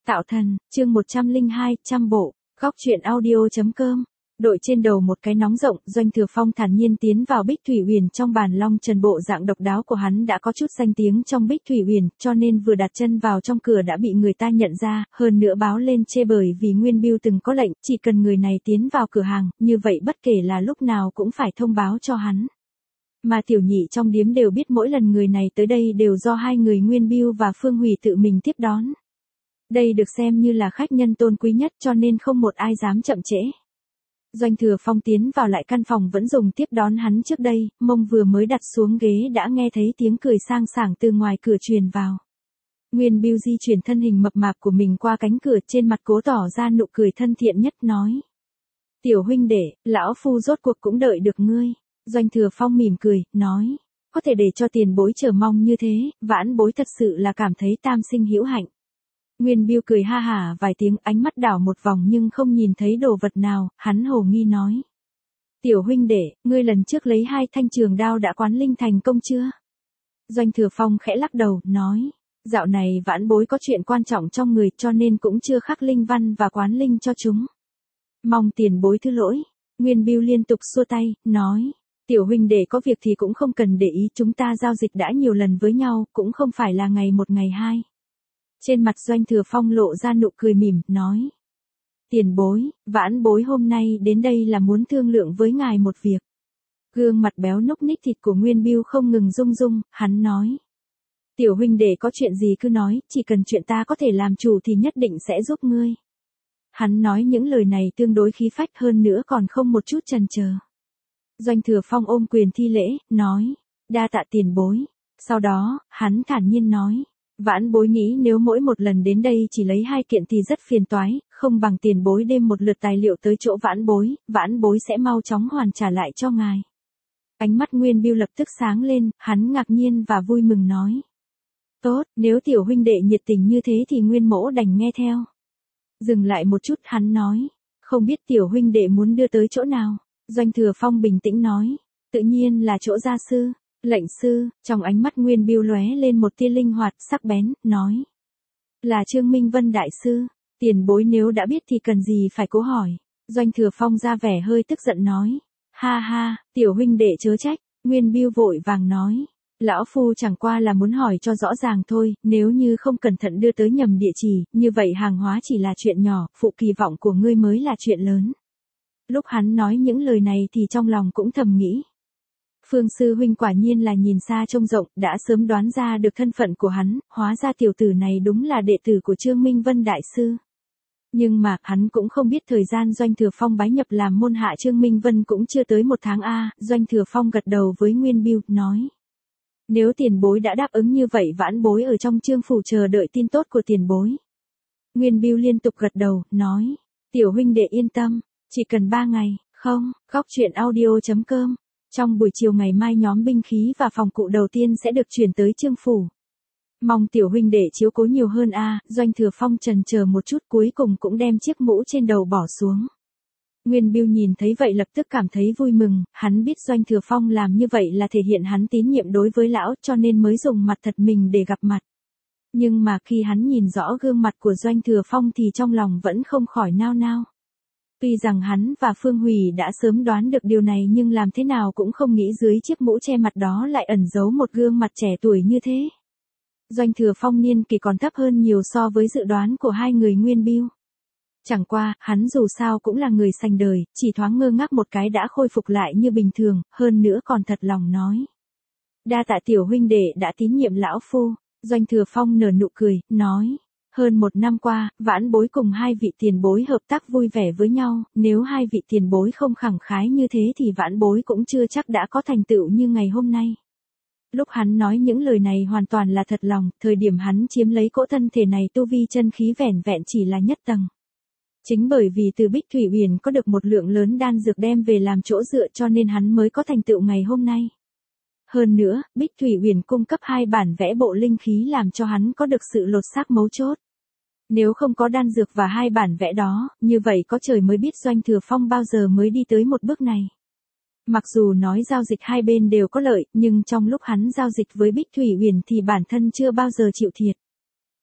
Tạo thần, chương 102, trăm bộ, góc truyện audio.com. Đội trên đầu một cái nóng rộng, Doanh Thừa Phong thản nhiên tiến vào Bích Thủy Uyển. Trong bản long trần bộ dạng độc đáo của hắn đã có chút danh tiếng trong Bích Thủy Uyển, cho nên vừa đặt chân vào trong cửa đã bị người ta nhận ra, hơn nữa báo lên chê bởi vì Nguyên Bưu từng có lệnh, chỉ cần người này tiến vào cửa hàng, như vậy bất kể là lúc nào cũng phải thông báo cho hắn. Mà tiểu nhị trong điếm đều biết mỗi lần người này tới đây đều do hai người Nguyên Bưu và Phương Hủy tự mình tiếp đón. Đây được xem như là khách nhân tôn quý nhất, cho nên không một ai dám chậm trễ. Doanh Thừa Phong tiến vào lại căn phòng vẫn dùng tiếp đón hắn trước đây, mông vừa mới đặt xuống ghế đã nghe thấy tiếng cười sang sảng từ ngoài cửa truyền vào. Nguyên Bưu di chuyển thân hình mập mạp của mình qua cánh cửa, trên mặt cố tỏ ra nụ cười thân thiện nhất, nói: "Tiểu huynh đệ, lão phu rốt cuộc cũng đợi được ngươi." Doanh Thừa Phong mỉm cười, nói: "Có thể để cho tiền bối chờ mong như thế, vãn bối thật sự là cảm thấy tam sinh hữu hạnh." Nguyên Bưu cười ha hả vài tiếng, ánh mắt đảo một vòng nhưng không nhìn thấy đồ vật nào, hắn hồ nghi nói: "Tiểu huynh đệ, ngươi lần trước lấy 2 thanh trường đao đã quán linh thành công chưa?" Doanh Thừa Phong khẽ lắc đầu, nói: "Dạo này vãn bối có chuyện quan trọng trong người, cho nên cũng chưa khắc linh văn và quán linh cho chúng. Mong tiền bối thứ lỗi." Nguyên Bưu liên tục xua tay, nói: "Tiểu huynh đệ có việc thì cũng không cần để ý, chúng ta giao dịch đã nhiều lần với nhau, cũng không phải là ngày một ngày hai." Trên mặt Doanh Thừa Phong lộ ra nụ cười mỉm, nói: "Tiền bối, vãn bối hôm nay đến đây là muốn thương lượng với ngài một việc." Gương mặt béo núc ních thịt của Nguyên Bưu không ngừng rung rung, hắn nói: "Tiểu huynh đệ có chuyện gì cứ nói, chỉ cần chuyện ta có thể làm chủ thì nhất định sẽ giúp ngươi." Hắn nói những lời này tương đối khí phách, hơn nữa còn không một chút chần chờ. Doanh Thừa Phong ôm quyền thi lễ, nói: "Đa tạ tiền bối." Sau đó, hắn thản nhiên nói: "Vãn bối nghĩ nếu mỗi một lần đến đây chỉ lấy 2 kiện thì rất phiền toái, không bằng tiền bối đem một lượt tài liệu tới chỗ vãn bối sẽ mau chóng hoàn trả lại cho ngài." Ánh mắt Nguyên Bưu lập tức sáng lên, hắn ngạc nhiên và vui mừng nói: "Tốt, nếu tiểu huynh đệ nhiệt tình như thế thì Nguyên mỗ đành nghe theo." Dừng lại một chút, hắn nói: "Không biết tiểu huynh đệ muốn đưa tới chỗ nào?" Doanh Thừa Phong bình tĩnh nói: "Tự nhiên là chỗ gia sư." "Lệnh sư." Trong ánh mắt Nguyên Bưu lóe lên một tia linh hoạt, sắc bén, nói: "Là Trương Minh Vân đại sư. Tiền bối nếu đã biết thì cần gì phải cố hỏi." Doanh Thừa Phong ra vẻ hơi tức giận nói: "Ha ha, tiểu huynh đệ chớ trách." Nguyên Bưu vội vàng nói: "Lão phu chẳng qua là muốn hỏi cho rõ ràng thôi, nếu như không cẩn thận đưa tới nhầm địa chỉ, như vậy hàng hóa chỉ là chuyện nhỏ, phụ kỳ vọng của ngươi mới là chuyện lớn." Lúc hắn nói những lời này thì trong lòng cũng thầm nghĩ: Phương sư huynh quả nhiên là nhìn xa trông rộng, đã sớm đoán ra được thân phận của hắn, hóa ra tiểu tử này đúng là đệ tử của Trương Minh Vân đại sư. Nhưng mà, hắn cũng không biết thời gian Doanh Thừa Phong bái nhập làm môn hạ Trương Minh Vân cũng chưa tới 1 tháng a. Doanh Thừa Phong gật đầu với Nguyên Bưu, nói: "Nếu tiền bối đã đáp ứng như vậy, vãn bối ở trong Trương phủ chờ đợi tin tốt của tiền bối." Nguyên Bưu liên tục gật đầu, nói: "Tiểu huynh đệ yên tâm, chỉ cần 3 ngày, không." Góc truyện audio.com. Trong buổi chiều ngày mai nhóm binh khí và phòng cụ đầu tiên sẽ được chuyển tới Trương phủ. Mong tiểu huynh đệ chiếu cố nhiều hơn a. Doanh Thừa Phong chần chờ một chút, cuối cùng cũng đem chiếc mũ trên đầu bỏ xuống. Nguyên Bưu nhìn thấy vậy lập tức cảm thấy vui mừng, hắn biết Doanh Thừa Phong làm như vậy là thể hiện hắn tín nhiệm đối với lão, cho nên mới dùng mặt thật mình để gặp mặt. Nhưng mà khi hắn nhìn rõ gương mặt của Doanh Thừa Phong thì trong lòng vẫn không khỏi nao nao. Tuy rằng hắn và Phương Hủy đã sớm đoán được điều này, nhưng làm thế nào cũng không nghĩ dưới chiếc mũ che mặt đó lại ẩn giấu một gương mặt trẻ tuổi như thế. Doanh Thừa Phong niên kỷ còn thấp hơn nhiều so với dự đoán của hai người Nguyên Bưu. Chẳng qua, hắn dù sao cũng là người sành đời, chỉ thoáng ngơ ngác một cái đã khôi phục lại như bình thường, hơn nữa còn thật lòng nói: "Đa tạ tiểu huynh đệ đã tín nhiệm lão phu." Doanh Thừa Phong nở nụ cười, nói: "Hơn 1 năm qua, vãn bối cùng 2 vị tiền bối hợp tác vui vẻ với nhau, nếu 2 vị tiền bối không khẳng khái như thế thì vãn bối cũng chưa chắc đã có thành tựu như ngày hôm nay." Lúc hắn nói những lời này hoàn toàn là thật lòng, thời điểm hắn chiếm lấy cỗ thân thể này tu vi chân khí vẻn vẹn chỉ là nhất tầng. Chính bởi vì từ Bích Thủy Uyển có được một lượng lớn đan dược đem về làm chỗ dựa cho nên hắn mới có thành tựu ngày hôm nay. Hơn nữa, Bích Thủy Uyển cung cấp 2 bản vẽ bộ linh khí làm cho hắn có được sự lột xác mấu chốt. Nếu không có đan dược và 2 bản vẽ đó, như vậy có trời mới biết Doanh Thừa Phong bao giờ mới đi tới một bước này. Mặc dù nói giao dịch hai bên đều có lợi, nhưng trong lúc hắn giao dịch với Bích Thủy Uyển thì bản thân chưa bao giờ chịu thiệt.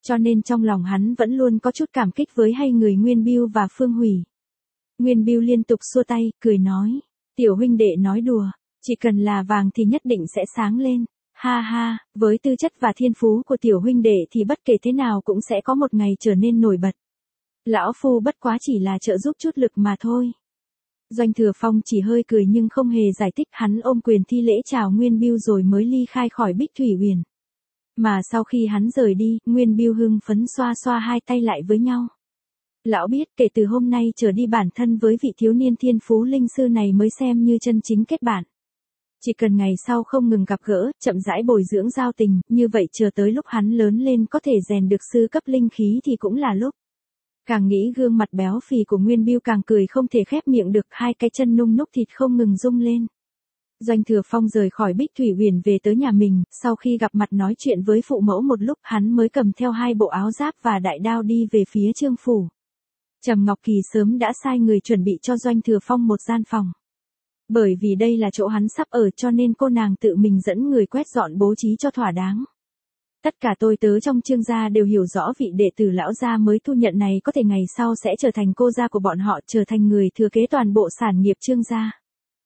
Cho nên trong lòng hắn vẫn luôn có chút cảm kích với hai người Nguyên Bưu và Phương Hủy. Nguyên Bưu liên tục xua tay, cười nói. Tiểu huynh đệ nói đùa, chỉ cần là vàng thì nhất định sẽ sáng lên. Ha ha, với tư chất và thiên phú của tiểu huynh đệ thì bất kể thế nào cũng sẽ có một ngày trở nên nổi bật. Lão phu bất quá chỉ là trợ giúp chút lực mà thôi. Doanh Thừa Phong chỉ hơi cười nhưng không hề giải thích, hắn ôm quyền thi lễ chào Nguyên Bưu rồi mới ly khai khỏi Bích Thủy Uyển. Mà sau khi hắn rời đi, Nguyên Bưu hưng phấn xoa xoa hai tay lại với nhau. Lão biết kể từ hôm nay trở đi bản thân với vị thiếu niên thiên phú linh sư này mới xem như chân chính kết bạn. Chỉ cần ngày sau không ngừng gặp gỡ, chậm rãi bồi dưỡng giao tình, như vậy chờ tới lúc hắn lớn lên có thể rèn được sư cấp linh khí thì cũng là lúc. Càng nghĩ gương mặt béo phì của Nguyên Bưu càng cười không thể khép miệng được, hai cái chân nung núc thịt không ngừng rung lên. Doanh Thừa Phong rời khỏi Bích Thủy Uyển về tới nhà mình, sau khi gặp mặt nói chuyện với phụ mẫu một lúc hắn mới cầm theo hai bộ áo giáp và đại đao đi về phía Trương phủ. Trầm Ngọc Kỳ sớm đã sai người chuẩn bị cho Doanh Thừa Phong một gian phòng. Bởi vì đây là chỗ hắn sắp ở cho nên cô nàng tự mình dẫn người quét dọn bố trí cho thỏa đáng. Tất cả tôi tớ trong Trương gia đều hiểu rõ vị đệ tử lão gia mới thu nhận này có thể ngày sau sẽ trở thành cô gia của bọn họ, trở thành người thừa kế toàn bộ sản nghiệp Trương gia.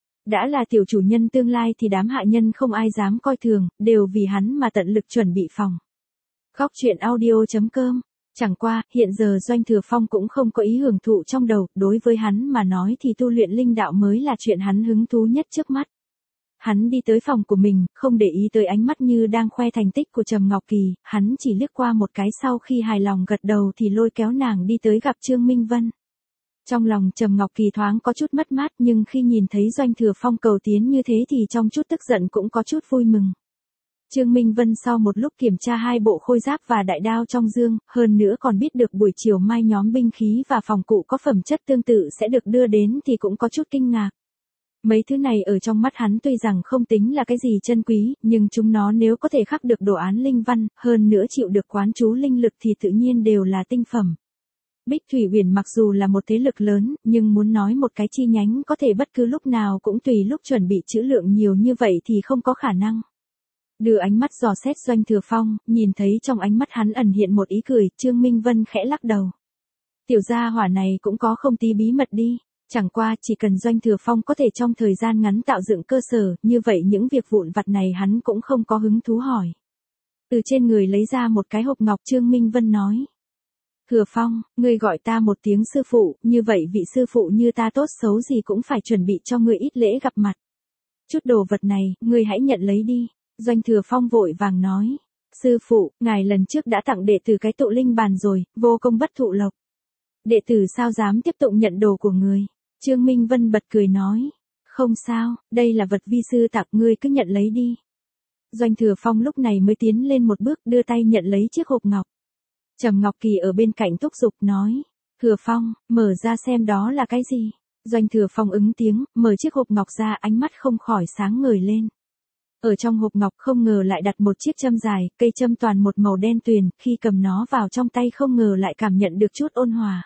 Đã là tiểu chủ nhân tương lai thì đám hạ nhân không ai dám coi thường, đều vì hắn mà tận lực chuẩn bị phòng. Góc truyện audio.com. Chẳng qua, hiện giờ Doanh Thừa Phong cũng không có ý hưởng thụ trong đầu, đối với hắn mà nói thì tu luyện linh đạo mới là chuyện hắn hứng thú nhất trước mắt. Hắn đi tới phòng của mình, không để ý tới ánh mắt như đang khoe thành tích của Trầm Ngọc Kỳ, hắn chỉ liếc qua một cái sau khi hài lòng gật đầu thì lôi kéo nàng đi tới gặp Trương Minh Vân. Trong lòng Trầm Ngọc Kỳ thoáng có chút mất mát nhưng khi nhìn thấy Doanh Thừa Phong cầu tiến như thế thì trong chút tức giận cũng có chút vui mừng. Trương Minh Vân sau một lúc kiểm tra hai bộ khôi giáp và đại đao trong dương, hơn nữa còn biết được buổi chiều mai nhóm binh khí và phòng cụ có phẩm chất tương tự sẽ được đưa đến thì cũng có chút kinh ngạc. Mấy thứ này ở trong mắt hắn tuy rằng không tính là cái gì chân quý, nhưng chúng nó nếu có thể khắc được đồ án linh văn, hơn nữa chịu được quán chú linh lực thì tự nhiên đều là tinh phẩm. Bích Thủy Uyển mặc dù là một thế lực lớn, nhưng muốn nói một cái chi nhánh có thể bất cứ lúc nào cũng tùy lúc chuẩn bị trữ lượng nhiều như vậy thì không có khả năng. Đưa ánh mắt dò xét Doanh Thừa Phong, nhìn thấy trong ánh mắt hắn ẩn hiện một ý cười, Trương Minh Vân khẽ lắc đầu. Tiểu gia hỏa này cũng có không tí bí mật đi, chẳng qua chỉ cần Doanh Thừa Phong có thể trong thời gian ngắn tạo dựng cơ sở, như vậy những việc vụn vặt này hắn cũng không có hứng thú hỏi. Từ trên người lấy ra một cái hộp ngọc, Trương Minh Vân nói. Thừa Phong, ngươi gọi ta một tiếng sư phụ, như vậy vị sư phụ như ta tốt xấu gì cũng phải chuẩn bị cho ngươi ít lễ gặp mặt. Chút đồ vật này, ngươi hãy nhận lấy đi. Doanh Thừa Phong vội vàng nói. Sư phụ, ngài lần trước đã tặng đệ tử cái tụ linh bàn rồi, vô công bất thụ lộc. Đệ tử sao dám tiếp tục nhận đồ của người. Trương Minh Vân bật cười nói. Không sao, đây là vật vi sư tặng, ngươi cứ nhận lấy đi. Doanh Thừa Phong lúc này mới tiến lên một bước đưa tay nhận lấy chiếc hộp ngọc. Trầm Ngọc Kỳ ở bên cạnh thúc giục nói. Thừa Phong, mở ra xem đó là cái gì. Doanh Thừa Phong ứng tiếng, mở chiếc hộp ngọc ra, ánh mắt không khỏi sáng ngời lên. Ở trong hộp ngọc không ngờ lại đặt một chiếc châm dài, cây châm toàn một màu đen tuyền, khi cầm nó vào trong tay không ngờ lại cảm nhận được chút ôn hòa.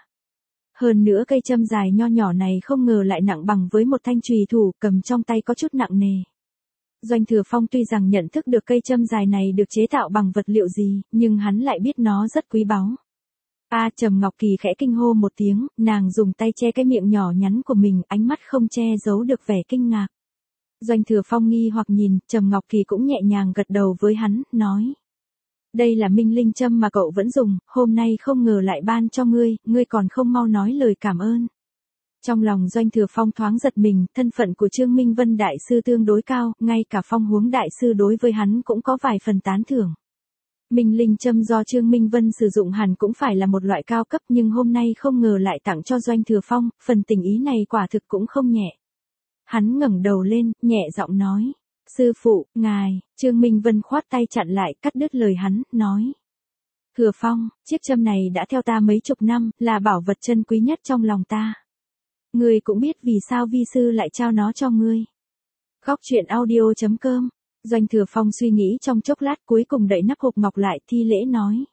Hơn nữa cây châm dài nho nhỏ này không ngờ lại nặng bằng với một thanh chùy thủ, cầm trong tay có chút nặng nề. Doanh Thừa Phong tuy rằng nhận thức được cây châm dài này được chế tạo bằng vật liệu gì, nhưng hắn lại biết nó rất quý báu. Trầm Ngọc Kỳ khẽ kinh hô một tiếng, nàng dùng tay che cái miệng nhỏ nhắn của mình, ánh mắt không che giấu được vẻ kinh ngạc. Doanh Thừa Phong nghi hoặc nhìn, Trầm Ngọc Kỳ cũng nhẹ nhàng gật đầu với hắn, nói. Đây là minh linh châm mà cậu vẫn dùng, hôm nay không ngờ lại ban cho ngươi, ngươi còn không mau nói lời cảm ơn. Trong lòng Doanh Thừa Phong thoáng giật mình, thân phận của Trương Minh Vân đại sư tương đối cao, ngay cả Phong Huống đại sư đối với hắn cũng có vài phần tán thưởng. Minh linh châm do Trương Minh Vân sử dụng hẳn cũng phải là một loại cao cấp, nhưng hôm nay không ngờ lại tặng cho Doanh Thừa Phong, phần tình ý này quả thực cũng không nhẹ. Hắn ngẩng đầu lên, nhẹ giọng nói. Sư phụ, ngài. Trương Minh Vân khoát tay chặn lại, cắt đứt lời hắn, nói. Thừa Phong, chiếc châm này đã theo ta mấy chục năm, là bảo vật chân quý nhất trong lòng ta. Ngươi cũng biết vì sao vi sư lại trao nó cho ngươi. Góc truyện audio.com. Doanh Thừa Phong suy nghĩ trong chốc lát, cuối cùng đậy nắp hộp ngọc lại, thi lễ nói.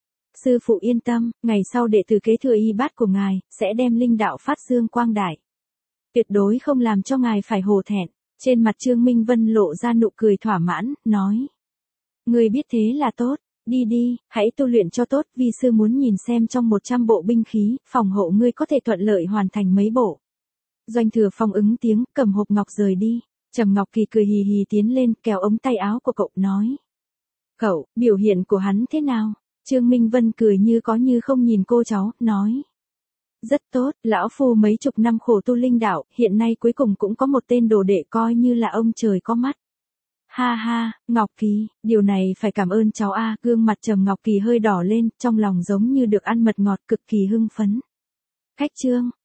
Sư phụ yên tâm, ngày sau đệ tử kế thừa y bát của ngài, sẽ đem linh đạo phát dương quang đại. Tuyệt đối không làm cho ngài phải hổ thẹn. Trên mặt Trương Minh Vân lộ ra nụ cười thỏa mãn, nói. Ngươi biết thế là tốt, Đi đi, hãy tu luyện cho tốt, vi sư muốn nhìn xem trong 100 bộ binh khí, phòng hộ ngươi có thể thuận lợi hoàn thành mấy bộ. Doanh Thừa Phong ứng tiếng, cầm hộp ngọc rời đi. Trầm Ngọc Kỳ cười hì hì tiến lên, kéo ống tay áo của cậu, nói. Cậu, biểu hiện của hắn thế nào? Trương Minh Vân cười như có như không nhìn cô cháu, nói. Rất tốt, lão phu mấy chục năm khổ tu linh đạo, hiện nay cuối cùng cũng có một tên đồ đệ coi như là ông trời có mắt. Ha ha, Ngọc Kỳ, điều này phải cảm ơn cháu a. Gương mặt Trầm Ngọc Kỳ hơi đỏ lên, trong lòng giống như được ăn mật ngọt, cực kỳ hưng phấn. Khách trương,